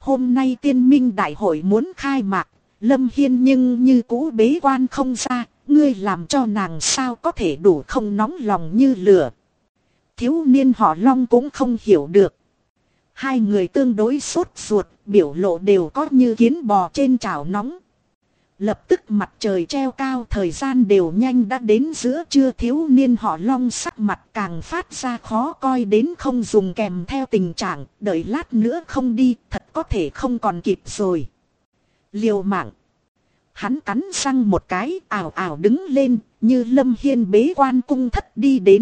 Hôm nay tiên minh đại hội muốn khai mạc, Lâm Hiên nhưng như cũ bế quan không ra, ngươi làm cho nàng sao có thể đủ không nóng lòng như lửa. Thiếu niên họ Long cũng không hiểu được. Hai người tương đối sốt ruột, biểu lộ đều có như kiến bò trên chảo nóng. Lập tức mặt trời treo cao, thời gian đều nhanh đã đến giữa trưa. Thiếu niên họ Long sắc mặt càng phát ra khó coi đến không dùng, kèm theo tình trạng đợi lát nữa không đi thật có thể không còn kịp rồi. Liều mạng. Hắn cắn răng một cái, ảo ảo đứng lên, như Lâm Hiên bế quan cung thất đi đến.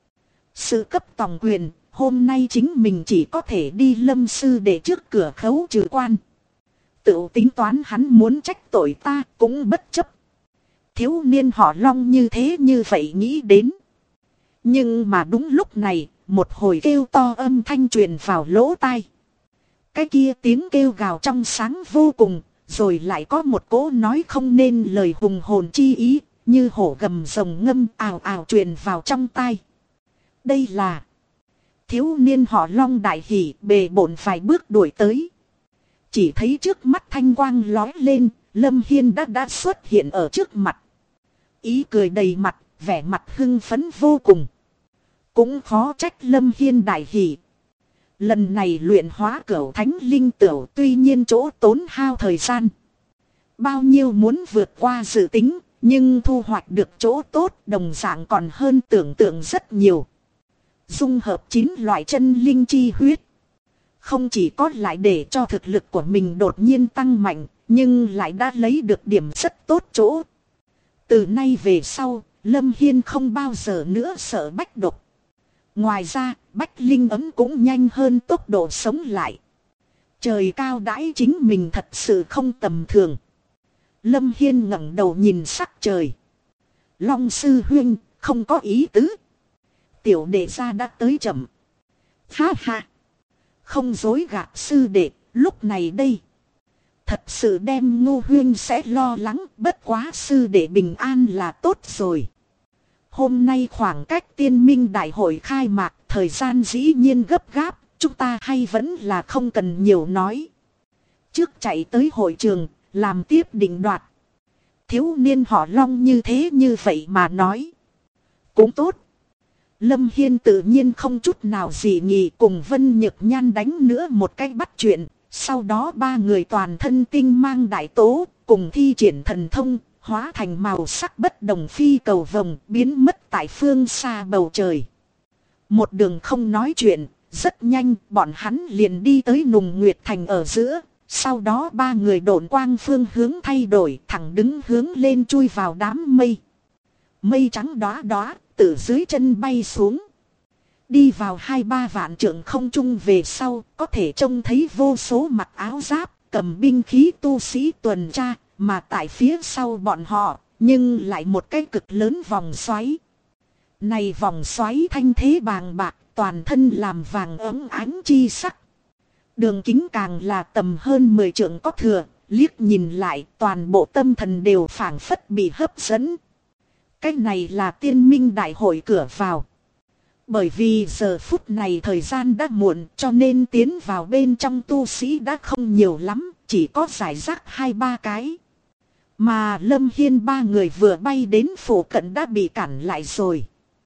Sự cấp tòng quyền, hôm nay chính mình chỉ có thể đi Lâm sư để trước cửa khấu trừ quan. Tự tính toán hắn muốn trách tội ta cũng bất chấp. Thiếu niên họ Long như thế như vậy nghĩ đến. Nhưng mà đúng lúc này, một hồi kêu to âm thanh truyền vào lỗ tai. Cái kia tiếng kêu gào trong sáng vô cùng, rồi lại có một cỗ nói không nên lời hùng hồn chi ý, như hổ gầm rồng ngâm ào ào truyền vào trong tai. Đây là thiếu niên họ Long đại hỉ, bề bộn vài bước đuổi tới. Chỉ thấy trước mắt thanh quang lói lên, Lâm Hiên đã xuất hiện ở trước mặt. Ý cười đầy mặt, vẻ mặt hưng phấn vô cùng. Cũng khó trách Lâm Hiên đại hỉ. Lần này luyện hóa cửu thánh linh tửu tuy nhiên chỗ tốn hao thời gian. Bao nhiêu muốn vượt qua dự tính, nhưng thu hoạch được chỗ tốt đồng dạng còn hơn tưởng tượng rất nhiều. Dung hợp 9 loại chân linh chi huyết. Không chỉ có lại để cho thực lực của mình đột nhiên tăng mạnh, nhưng lại đã lấy được điểm rất tốt chỗ. Từ nay về sau, Lâm Hiên không bao giờ nữa sợ bách độc. Ngoài ra, bách linh ấm cũng nhanh hơn tốc độ sống lại. Trời cao đãi chính mình thật sự không tầm thường. Lâm Hiên ngẩng đầu nhìn sắc trời. Long sư huynh, không có ý tứ. Tiểu đệ gia đã tới chậm. Ha ha. Không dối gạt sư đệ, lúc này đây. Thật sự đem Ngô huynh sẽ lo lắng, bất quá sư đệ bình an là tốt rồi. Hôm nay khoảng cách tiên minh đại hội khai mạc, thời gian dĩ nhiên gấp gáp, chúng ta hay vẫn là không cần nhiều nói. Trước chạy tới hội trường, làm tiếp định đoạt. Thiếu niên họ Long như thế như vậy mà nói. Cũng tốt. Lâm Hiên tự nhiên không chút nào dị nghị, cùng Vân Nhược Nhan đánh nữa một cách bắt chuyện. Sau đó ba người toàn thân tinh mang đại tố, cùng thi triển thần thông, hóa thành màu sắc bất đồng phi cầu vồng, biến mất tại phương xa bầu trời. Một đường không nói chuyện, rất nhanh bọn hắn liền đi tới Nùng Nguyệt Thành ở giữa. Sau đó ba người độn quang phương hướng thay đổi, thẳng đứng hướng lên chui vào đám mây. Mây trắng đóa đóa từ dưới chân bay xuống. Đi vào 2-3 vạn trượng không trung về sau, có thể trông thấy vô số mặc áo giáp, cầm binh khí tu sĩ tuần tra, mà tại phía sau bọn họ, nhưng lại một cái cực lớn vòng xoáy. Này vòng xoáy thanh thế bàng bạc, toàn thân làm vàng óng ánh chi sắc. Đường kính càng là tầm hơn 10 trượng có thừa, liếc nhìn lại toàn bộ tâm thần đều phảng phất bị hấp dẫn. Cái này là tiên minh đại hội cửa vào. Bởi vì giờ phút này thời gian đã muộn cho nên tiến vào bên trong tu sĩ đã không nhiều lắm, chỉ có giải rác 2-3 cái. Mà Lâm Hiên ba người vừa bay đến phủ cận đã bị cản lại rồi.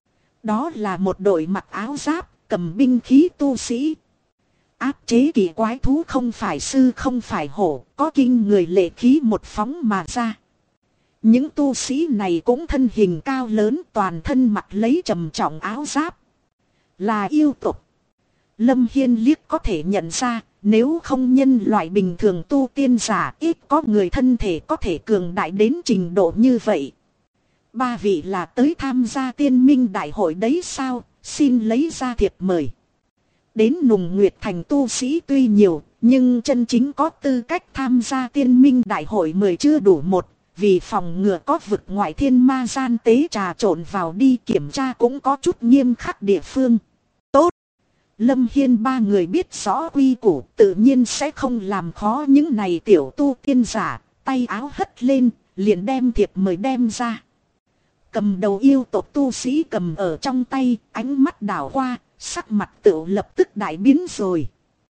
Đó là một đội mặc áo giáp, cầm binh khí tu sĩ. Áp chế kỳ quái thú không phải sư không phải hổ, có kinh người lệ khí một phóng mà ra. Những tu sĩ này cũng thân hình cao lớn, toàn thân mặc lấy trầm trọng áo giáp. Là yêu tục. Lâm Hiên liếc có thể nhận ra, nếu không nhân loại bình thường tu tiên giả ít có người thân thể có thể cường đại đến trình độ như vậy. Ba vị là tới tham gia tiên minh đại hội đấy sao, xin lấy ra thiệp mời. Đến Nùng Nguyệt Thành tu sĩ tuy nhiều, nhưng chân chính có tư cách tham gia tiên minh đại hội 10 chưa đủ một. Vì phòng ngừa có vực ngoại thiên ma gian tế trà trộn vào đi kiểm tra cũng có chút nghiêm khắc địa phương. Tốt! Lâm Hiên ba người biết rõ quy củ, tự nhiên sẽ không làm khó những này tiểu tu tiên giả, tay áo hất lên, liền đem thiệp mời đem ra. Cầm đầu yêu tộc tu sĩ cầm ở trong tay, ánh mắt đảo qua, sắc mặt tựu lập tức đại biến rồi.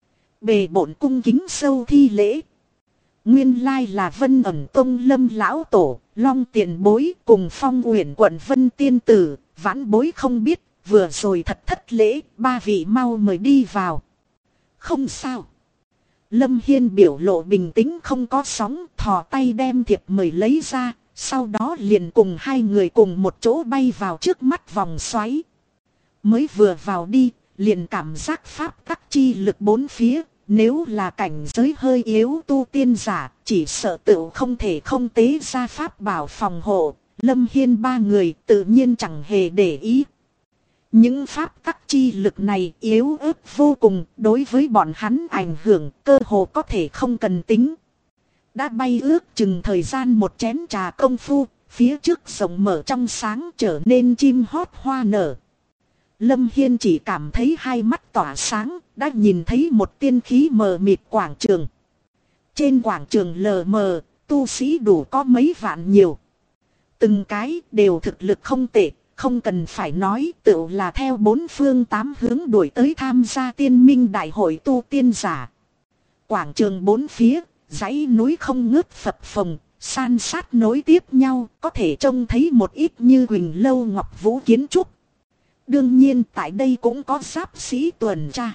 bề bộn cung kính sâu thi lễ. Nguyên lai là Vân Ẩn Tông Lâm lão tổ, Long tiền bối cùng Phong Uyển quận Vân tiên tử, vãn bối không biết, vừa rồi thật thất lễ, ba vị mau mời đi vào. Không sao. Lâm Hiên biểu lộ bình tĩnh không có sóng, thò tay đem thiệp mời lấy ra, sau đó liền cùng hai người cùng một chỗ bay vào trước mắt vòng xoáy. Mới vừa vào đi, liền cảm giác pháp tắc chi lực bốn phía, nếu là cảnh giới hơi yếu tu tiên giả, chỉ sợ tựu không thể không tế ra pháp bảo phòng hộ. Lâm Hiên ba người tự nhiên chẳng hề để ý. Những pháp tắc chi lực này yếu ớt vô cùng, đối với bọn hắn ảnh hưởng cơ hồ có thể không cần tính. Đã bay ước chừng thời gian một chén trà công phu, phía trước rộng mở trong sáng trở nên chim hót hoa nở. Lâm Hiên chỉ cảm thấy hai mắt tỏa sáng, đã nhìn thấy một tiên khí mờ mịt quảng trường. Trên quảng trường lờ mờ, tu sĩ đủ có mấy vạn nhiều. Từng cái đều thực lực không tệ, không cần phải nói, tựu là theo bốn phương tám hướng đuổi tới tham gia tiên minh đại hội tu tiên giả. Quảng trường bốn phía, dãy núi không ngớt phập phồng, san sát nối tiếp nhau, có thể trông thấy một ít như Huỳnh Lâu Ngọc Vũ kiến trúc. Đương nhiên tại đây cũng có giáp sĩ tuần tra.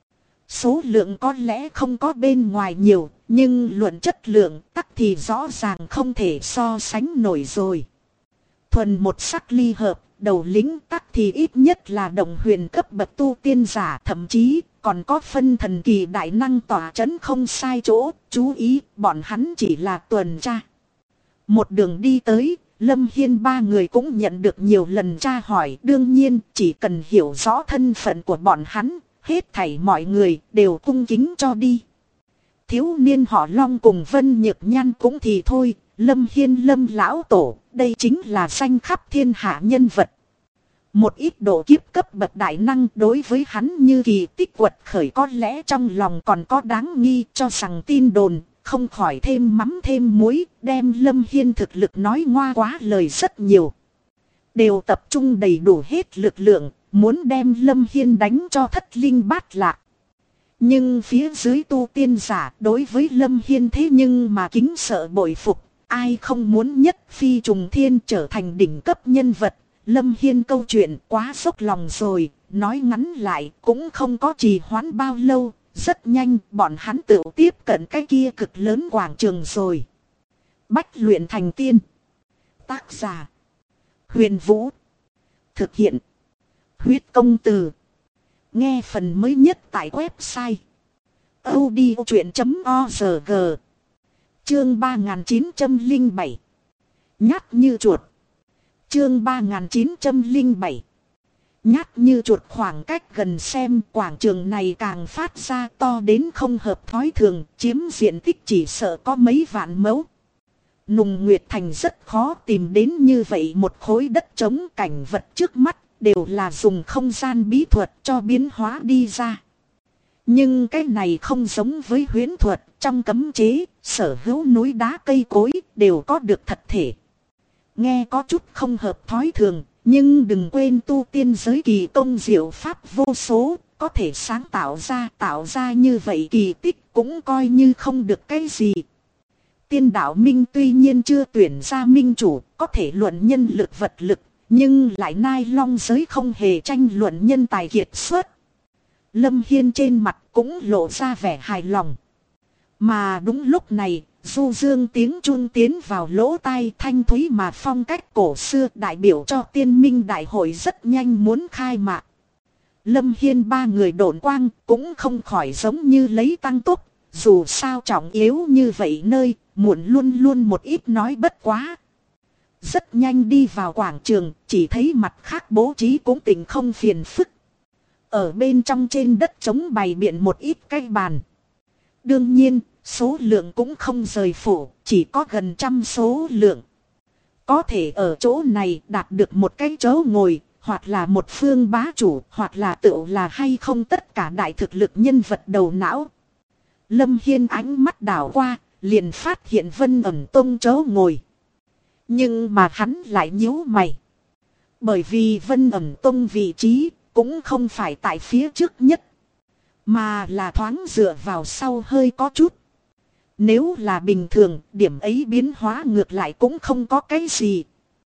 Số lượng có lẽ không có bên ngoài nhiều, nhưng luận chất lượng tắc thì rõ ràng không thể so sánh nổi rồi. Thuần một sắc ly hợp, đầu lính tắc thì ít nhất là đồng huyền cấp bậc tu tiên giả, thậm chí còn có phân thần kỳ đại năng tỏa chấn không sai chỗ. Chú ý, bọn hắn chỉ là tuần tra. Một đường đi tới, Lâm Hiên ba người cũng nhận được nhiều lần tra hỏi. Đương nhiên chỉ cần hiểu rõ thân phận của bọn hắn, hết thảy mọi người đều cung kính cho đi. Thiếu niên họ Long cùng Vân Nhược Nhan cũng thì thôi. Lâm Hiên Lâm lão tổ, đây chính là danh khắp thiên hạ nhân vật. Một ít độ kiếp cấp bậc đại năng đối với hắn như kỳ tích quật khởi, có lẽ trong lòng còn có đáng nghi, cho rằng tin đồn, không khỏi thêm mắm thêm muối, đem Lâm Hiên thực lực nói ngoa quá lời rất nhiều. Đều tập trung đầy đủ hết lực lượng, muốn đem Lâm Hiên đánh cho thất linh bát lạc. Nhưng phía dưới tu tiên giả đối với Lâm Hiên thế nhưng mà kính sợ bội phục, ai không muốn nhất phi trùng thiên trở thành đỉnh cấp nhân vật. Lâm Hiên câu chuyện quá dốc lòng rồi, nói ngắn lại cũng không có trì hoãn bao lâu, rất nhanh bọn hắn tự tiếp cận cái kia cực lớn quảng trường rồi. Bách luyện thành tiên. Tác giả: Huyền Vũ. Thực hiện: Huyết Công Từ. Nghe phần mới nhất tại website audiochuyện.org. Chương 3907. Nhát như chuột. Chương 3907. Nhát như chuột. Khoảng cách gần xem quảng trường này càng phát ra to đến không hợp thói thường, chiếm diện tích chỉ sợ có mấy vạn mẫu. Nùng Nguyệt Thành rất khó tìm đến như vậy một khối đất trống, cảnh vật trước mắt đều là dùng không gian bí thuật cho biến hóa đi ra. Nhưng cái này không giống với huyễn thuật, trong cấm chế, sở hữu núi đá cây cối đều có được thật thể. Nghe có chút không hợp thói thường, nhưng đừng quên tu tiên giới kỳ công diệu pháp vô số, có thể sáng tạo ra như vậy kỳ tích cũng coi như không được cái gì. Tiên đạo minh tuy nhiên chưa tuyển ra minh chủ, có thể luận nhân lực vật lực, nhưng lại nai long giới không hề tranh luận nhân tài kiệt xuất. Lâm Hiên trên mặt cũng lộ ra vẻ hài lòng. Mà đúng lúc này, du dương tiếng chuông tiến vào lỗ tai, thanh thúy mà phong cách cổ xưa, đại biểu cho tiên minh đại hội rất nhanh muốn khai mạc. Lâm Hiên ba người độn quang cũng không khỏi giống như lấy tăng tốc, dù sao trọng yếu như vậy nơi, muộn luôn luôn một ít nói bất quá. Rất nhanh đi vào quảng trường, chỉ thấy mặt khác bố trí cũng tỉnh không phiền phức. Ở bên trong trên đất trống bày biện một ít cái bàn. Đương nhiên, số lượng cũng không rời phủ, chỉ có gần trăm số lượng. Có thể ở chỗ này đạt được một cái chỗ ngồi, hoặc là một phương bá chủ, hoặc là tự là hay không tất cả đại thực lực nhân vật đầu não. Lâm Hiên ánh mắt đảo qua, liền phát hiện Vân Ẩn Tông chỗ ngồi. Nhưng mà hắn lại nhíu mày. Bởi vì Vân Ẩn Tông vị trí cũng không phải tại phía trước nhất, mà là thoáng dựa vào sau hơi có chút. Nếu là bình thường, điểm ấy biến hóa ngược lại cũng không có cái gì.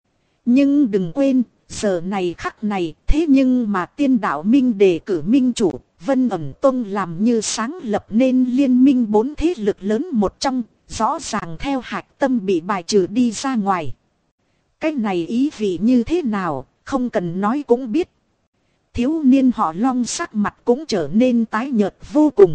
Nhưng đừng quên, giờ này khắc này, thế nhưng mà tiên đạo minh đề cử minh chủ, Vân Ẩn Tông làm như sáng lập nên liên minh 4 thế lực lớn một trong, rõ ràng theo hạch tâm bị bài trừ đi ra ngoài. Cái này ý vị như thế nào, không cần nói cũng biết. Thiếu niên họ Long sắc mặt cũng trở nên tái nhợt vô cùng.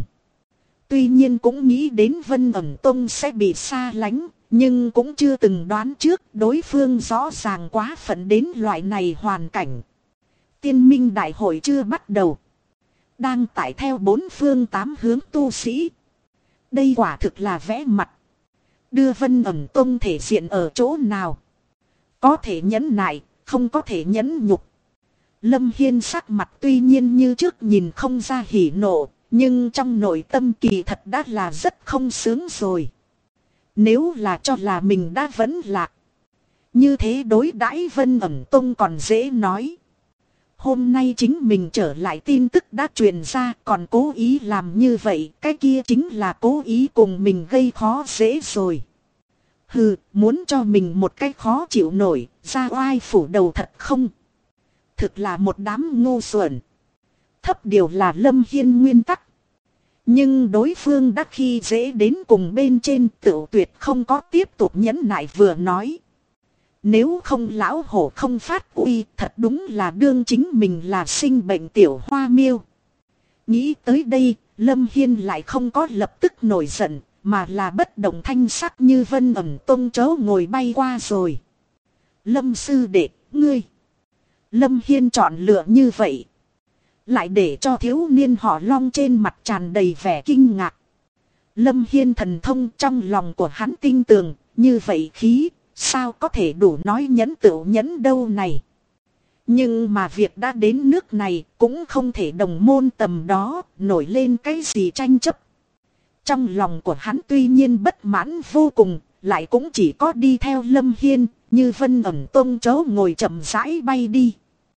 Tuy nhiên cũng nghĩ đến Vân Ẩn Tông sẽ bị xa lánh, nhưng cũng chưa từng đoán trước đối phương rõ ràng quá phận đến loại này hoàn cảnh. Tiên minh đại hội chưa bắt đầu. Đang tải theo 4 phương 8 hướng tu sĩ. Đây quả thực là vẽ mặt. Đưa Vân Ẩn Tông thể diện ở chỗ nào? Có thể nhẫn nại, không có thể nhẫn nhục. Lâm Hiên sắc mặt tuy nhiên như trước nhìn không ra hỉ nộ, nhưng trong nội tâm kỳ thật đã là rất không sướng rồi. Nếu là cho là mình đã vẫn lạc, như thế đối đãi Vân Ẩn Tông còn dễ nói. Hôm nay chính mình trở lại tin tức đã truyền ra, còn cố ý làm như vậy, cái kia chính là cố ý cùng mình gây khó dễ rồi. Hừ, muốn cho mình một cái khó chịu nổi, ra oai phủ đầu thật không? Thực là một đám ngu xuẩn. Thấp điều là Lâm Hiên nguyên tắc. Nhưng đối phương đã khi dễ đến cùng bên trên, tự tuyệt không có tiếp tục nhẫn nại vừa nói. Nếu không lão hổ không phát uy, thật đúng là đương chính mình là sinh bệnh tiểu hoa miêu. Nghĩ tới đây, Lâm Hiên lại không có lập tức nổi giận, mà là bất động thanh sắc như Vân Ẩn Tông chớ ngồi bay qua rồi. Lâm sư đệ, ngươi. Lâm Hiên chọn lựa như vậy. Lại để cho thiếu niên họ Long trên mặt tràn đầy vẻ kinh ngạc. Lâm Hiên thần thông trong lòng của hắn tinh tường, như vậy khí, sao có thể đủ nói nhẫn tựu nhẫn đâu này. Nhưng mà việc đã đến nước này, cũng không thể đồng môn tầm đó, nổi lên cái gì tranh chấp. Trong lòng của hắn tuy nhiên bất mãn vô cùng, lại cũng chỉ có đi theo Lâm Hiên, như Vân Ẩn Tông chớ ngồi chậm rãi bay đi.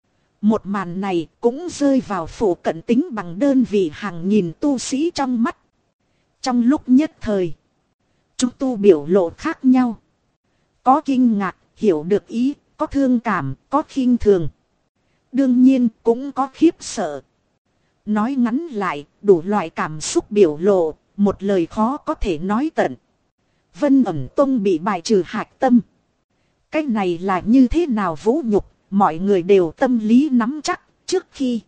Một màn này cũng rơi vào phổ cận tính bằng đơn vị hàng nghìn tu sĩ trong mắt. Trong lúc nhất thời, chúng tu biểu lộ khác nhau. Có kinh ngạc, hiểu được ý, có thương cảm, có khinh thường. Đương nhiên cũng có khiếp sợ. Nói ngắn lại, đủ loại cảm xúc biểu lộ, một lời khó có thể nói tận. Vân Ẩn Tông bị bài trừ hạch tâm. Cái này là như thế nào vũ nhục, mọi người đều tâm lý nắm chắc, trước khi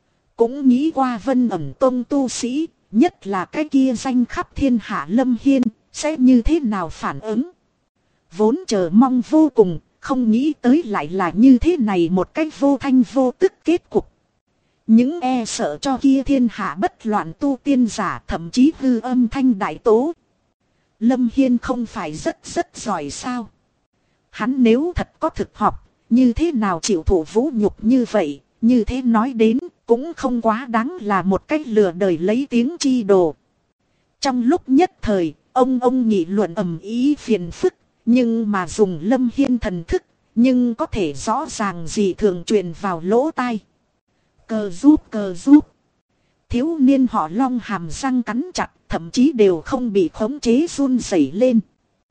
cũng nghĩ qua Vân Ẩn Tông tu sĩ, nhất là cái kia danh khắp thiên hạ Lâm Hiên, sẽ như thế nào phản ứng. Vốn chờ mong vô cùng, không nghĩ tới lại là như thế này một cách vô thanh vô tức kết cục. Những e sợ cho kia thiên hạ bất loạn tu tiên giả, thậm chí hư âm thanh đại tố. Lâm Hiên không phải rất giỏi sao? Hắn nếu thật có thực học, như thế nào chịu thụ vũ nhục như vậy, như thế nói đến, cũng không quá đáng là một cách lừa đời lấy tiếng chi đồ. Trong lúc nhất thời, ông nghị luận ầm ý phiền phức, nhưng mà dùng Lâm Hiên thần thức, nhưng có thể rõ ràng gì thường truyền vào lỗ tai. Cờ giúp. Thiếu niên họ Long hàm răng cắn chặt, thậm chí đều không bị khống chế run rẩy lên.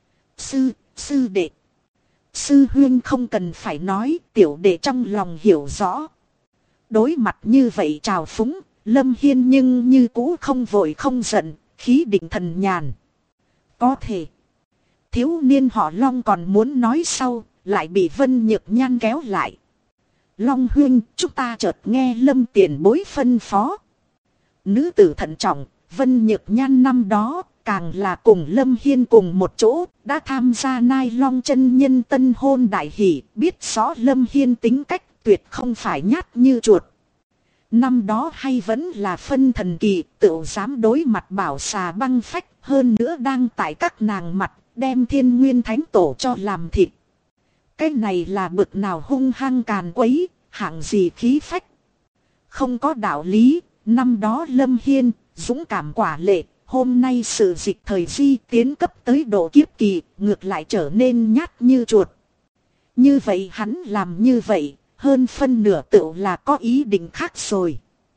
Sư đệ. Sư huynh không cần phải nói, tiểu đệ trong lòng hiểu rõ. Đối mặt như vậy trào phúng, Lâm Hiên nhưng như cũ không vội không giận, khí định thần nhàn. Có thể. Thiếu niên họ Long còn muốn nói sau, lại bị Vân Nhược Nhan kéo lại. Long huynh, chúng ta chợt nghe Lâm tiền bối phân phó. Nữ tử thận trọng, Vân Nhược Nhan năm đó, càng là cùng Lâm Hiên cùng một chỗ, đã tham gia Nai Long chân nhân tân hôn đại hỷ, biết rõ Lâm Hiên tính cách tuyệt không phải nhát như chuột. Năm đó hay vẫn là phân thần kỳ, tự dám đối mặt bảo xà băng phách, hơn nữa đang tại các nàng mặt, đem Thiên Nguyên Thánh Tổ cho làm thịt. Cái này là bực nào hung hăng càn quấy, hạng gì khí phách. Không có đạo lý, năm đó Lâm Hiên, dũng cảm quả lệ, hôm nay sự dịch thời di tiến cấp tới độ kiếp kỳ, ngược lại trở nên nhát như chuột. Như vậy hắn làm như vậy, hơn phân nửa tựu là có ý định khác rồi.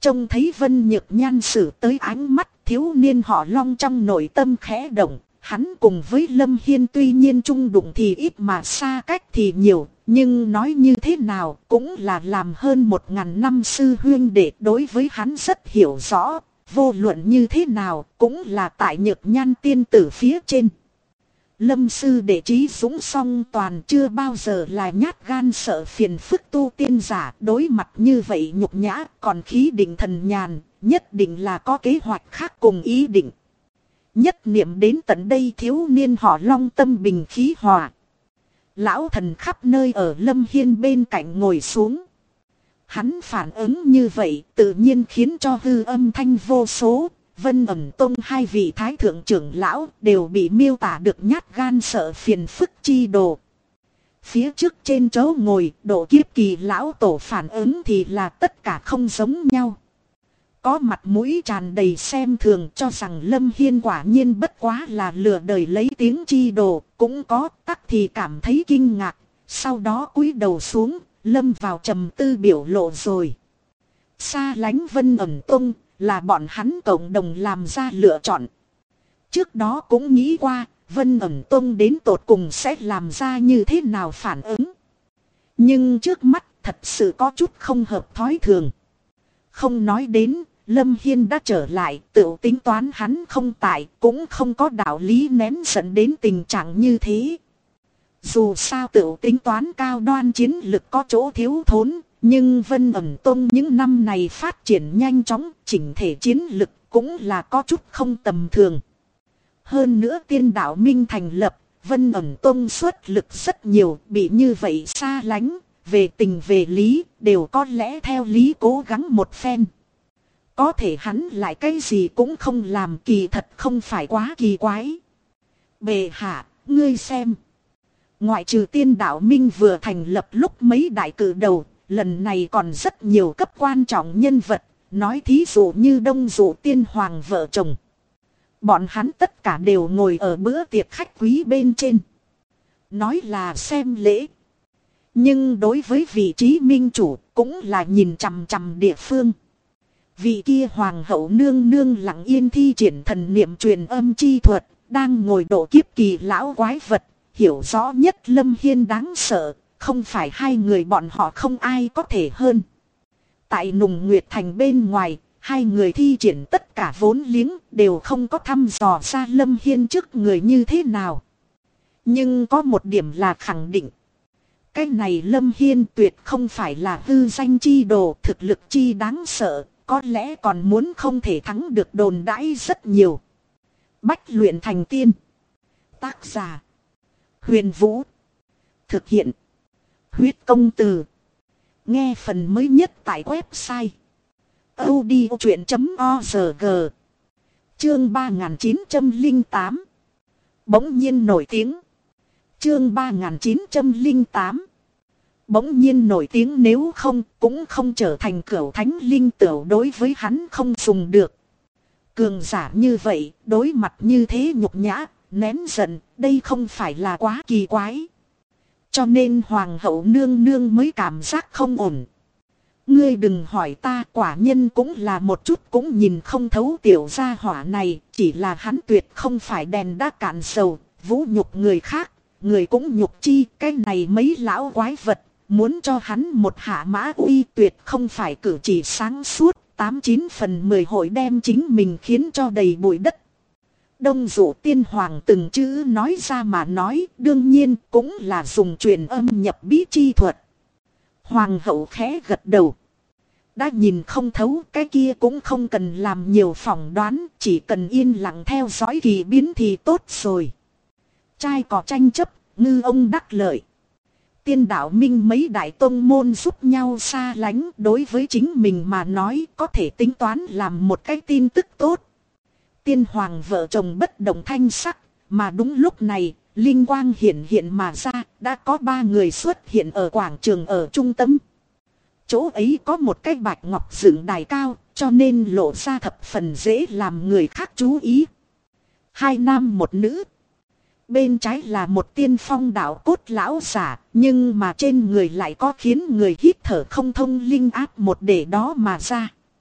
Trông thấy Vân Nhược Nhan xử tới ánh mắt, thiếu niên họ Long trong nội tâm khẽ động. Hắn cùng với Lâm Hiên tuy nhiên chung đụng thì ít mà xa cách thì nhiều. Nhưng nói như thế nào cũng là làm hơn 1000 năm sư huynh đệ, đối với hắn rất hiểu rõ. Vô luận như thế nào cũng là tại Nhược Nhan tiên tử phía trên. Lâm sư đệ trí dũng song toàn, chưa bao giờ là nhát gan sợ phiền phức tu tiên giả. Đối mặt như vậy nhục nhã, còn khí định thần nhàn, nhất định là có kế hoạch khác cùng ý định. Nhất niệm đến tận đây, thiếu niên họ Long tâm bình khí hòa. Lão thần khắp nơi ở Lâm Hiên bên cạnh ngồi xuống. Hắn phản ứng như vậy tự nhiên khiến cho hư âm thanh vô số. Vân Ẩn Tông hai vị thái thượng trưởng lão đều bị miêu tả được nhát gan sợ phiền phức chi đồ. Phía trước trên chỗ ngồi, Độ Kiếp Kỳ lão tổ phản ứng thì là tất cả không giống nhau. Có mặt mũi tràn đầy xem thường, cho rằng Lâm Hiên quả nhiên bất quá là lừa đời lấy tiếng chi đồ. Cũng có tắc thì cảm thấy kinh ngạc, sau đó cúi đầu xuống, lâm vào trầm tư biểu lộ rồi. Xa lánh Vân Ẩn Tông là bọn hắn cộng đồng làm ra lựa chọn. Trước đó cũng nghĩ qua Vân Ẩn Tông đến tột cùng sẽ làm ra như thế nào phản ứng. Nhưng trước mắt thật sự có chút không hợp thói thường. Không nói đến Lâm Hiên đã trở lại, tự tính toán hắn không tại, cũng không có đạo lý nén giận đến tình trạng như thế. Dù sao tự tính toán cao đoan chiến lực có chỗ thiếu thốn, nhưng Vân Ẩn Tông những năm này phát triển nhanh chóng, chỉnh thể chiến lực cũng là có chút không tầm thường. Hơn nữa Tiên Đạo Minh thành lập, Vân Ẩn Tông xuất lực rất nhiều, bị như vậy xa lánh, về tình về lý, đều có lẽ theo lý cố gắng một phen. Có thể hắn lại cái gì cũng không làm, kỳ thật không phải quá kỳ quái. Bệ hạ, ngươi xem. Ngoại trừ Tiên Đạo Minh vừa thành lập lúc mấy đại cử đầu, lần này còn rất nhiều cấp quan trọng nhân vật, nói thí dụ như Đông Dụ Tiên Hoàng vợ chồng. Bọn hắn tất cả đều ngồi ở bữa tiệc khách quý bên trên. Nói là xem lễ. Nhưng đối với vị trí minh chủ cũng là nhìn chằm chằm địa phương. Vị kia hoàng hậu nương nương lặng yên thi triển thần niệm truyền âm chi thuật, đang ngồi Độ Kiếp Kỳ lão quái vật, hiểu rõ nhất Lâm Hiên đáng sợ, không phải hai người bọn họ không ai có thể hơn. Tại Nùng Nguyệt Thành bên ngoài, hai người thi triển tất cả vốn liếng đều không có thăm dò ra Lâm Hiên trước người như thế nào. Nhưng có một điểm là khẳng định. Cái này Lâm Hiên tuyệt không phải là hư danh chi đồ, thực lực chi đáng sợ, có lẽ còn muốn không thể thắng được đồn đãi rất nhiều. Bách luyện thành tiên. Tác giả Huyền Vũ. Thực hiện Huyết Công Từ. Nghe phần mới nhất tại website audiochuyện.org. Chương 3908. Bỗng nhiên nổi tiếng. Chương 3908. Bỗng nhiên nổi tiếng, nếu không cũng không trở thành cửu thánh linh tửu, đối với hắn không dùng được. Cường giả như vậy, đối mặt như thế nhục nhã, nén giận, đây không phải là quá kỳ quái. Cho nên hoàng hậu nương nương mới cảm giác không ổn. Ngươi đừng hỏi ta, quả nhân cũng là một chút cũng nhìn không thấu tiểu gia hỏa này, chỉ là hắn tuyệt không phải đèn đã cạn dầu, vũ nhục người khác, người cũng nhục chi. Cái này mấy lão quái vật, muốn cho hắn một hạ mã uy tuyệt không phải cử chỉ sáng suốt, 89 phần 10 hội đem chính mình khiến cho đầy bụi đất. Đông Dụ Tiên Hoàng từng chữ nói ra mà nói, đương nhiên cũng là dùng truyền âm nhập bí chi thuật. Hoàng hậu khẽ gật đầu. Đã nhìn không thấu, cái kia cũng không cần làm nhiều phỏng đoán, chỉ cần yên lặng theo dõi kỳ biến thì tốt rồi. Trai có tranh chấp, ngư ông đắc lợi. Tiên Đạo Minh mấy đại tông môn giúp nhau xa lánh, đối với chính mình mà nói có thể tính toán làm một cái tin tức tốt. Tiên Hoàng vợ chồng bất động thanh sắc, mà đúng lúc này, linh quang hiện hiện mà ra, đã có 3 người xuất hiện ở quảng trường ở trung tâm. Chỗ ấy có một cái bạch ngọc dựng đài cao, cho nên lộ ra thập phần dễ làm người khác chú ý. 2 nam 1 nữ. Bên trái là một tiên phong đạo cốt lão giả, nhưng mà trên người lại có khiến người hít thở không thông linh áp một để đó mà ra.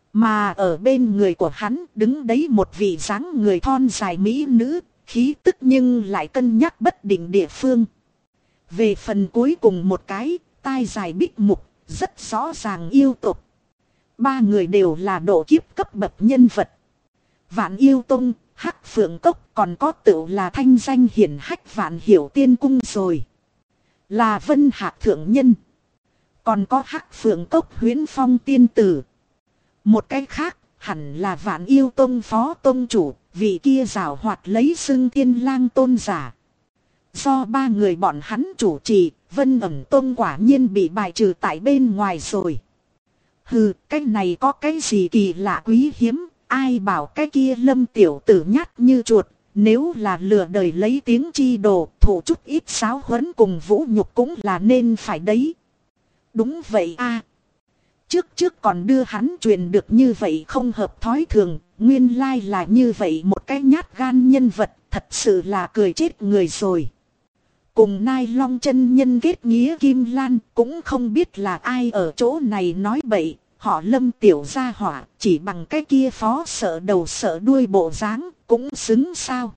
Mà ở bên người của hắn đứng đấy một vị dáng người thon dài mỹ nữ, khí tức nhưng lại cân nhắc bất định địa phương. Về phần cuối cùng một cái, tai dài bích mục, rất rõ ràng yêu tục. Ba người đều là độ kiếp cấp bậc nhân vật. Vạn Yêu Tông, Hắc Phượng Cốc còn có tựu là thanh danh hiển hách Vạn Hiểu Tiên Cung rồi. Là Vân Hạc Thượng Nhân. Còn có Hắc Phượng Cốc Huyễn Phong Tiên Tử. Một cái khác hẳn là Vạn Yêu Tông Phó Tông Chủ, vị kia giảo hoạt lấy xưng Tiên Lang Tôn giả. Do ba người bọn hắn chủ trì, Vân Ẩn Tông quả nhiên bị bài trừ tại bên ngoài rồi. Hừ, cái này có cái gì kỳ lạ quý hiếm, ai bảo cái kia Lâm tiểu tử nhát như chuột, nếu là lừa đời lấy tiếng chi đồ, thủ chút ít sáo huấn cùng vũ nhục cũng là nên phải đấy. Đúng vậy a. Trước còn đưa hắn truyền được như vậy không hợp thói thường, nguyên lai là như vậy một cái nhát gan nhân vật, thật sự là cười chết người rồi. Cùng Nai Long chân nhân kết nghĩa Kim Lan cũng không biết là ai ở chỗ này nói bậy, họ Lâm tiểu gia hỏa chỉ bằng cái kia phó sợ đầu sợ đuôi bộ dáng cũng xứng sao.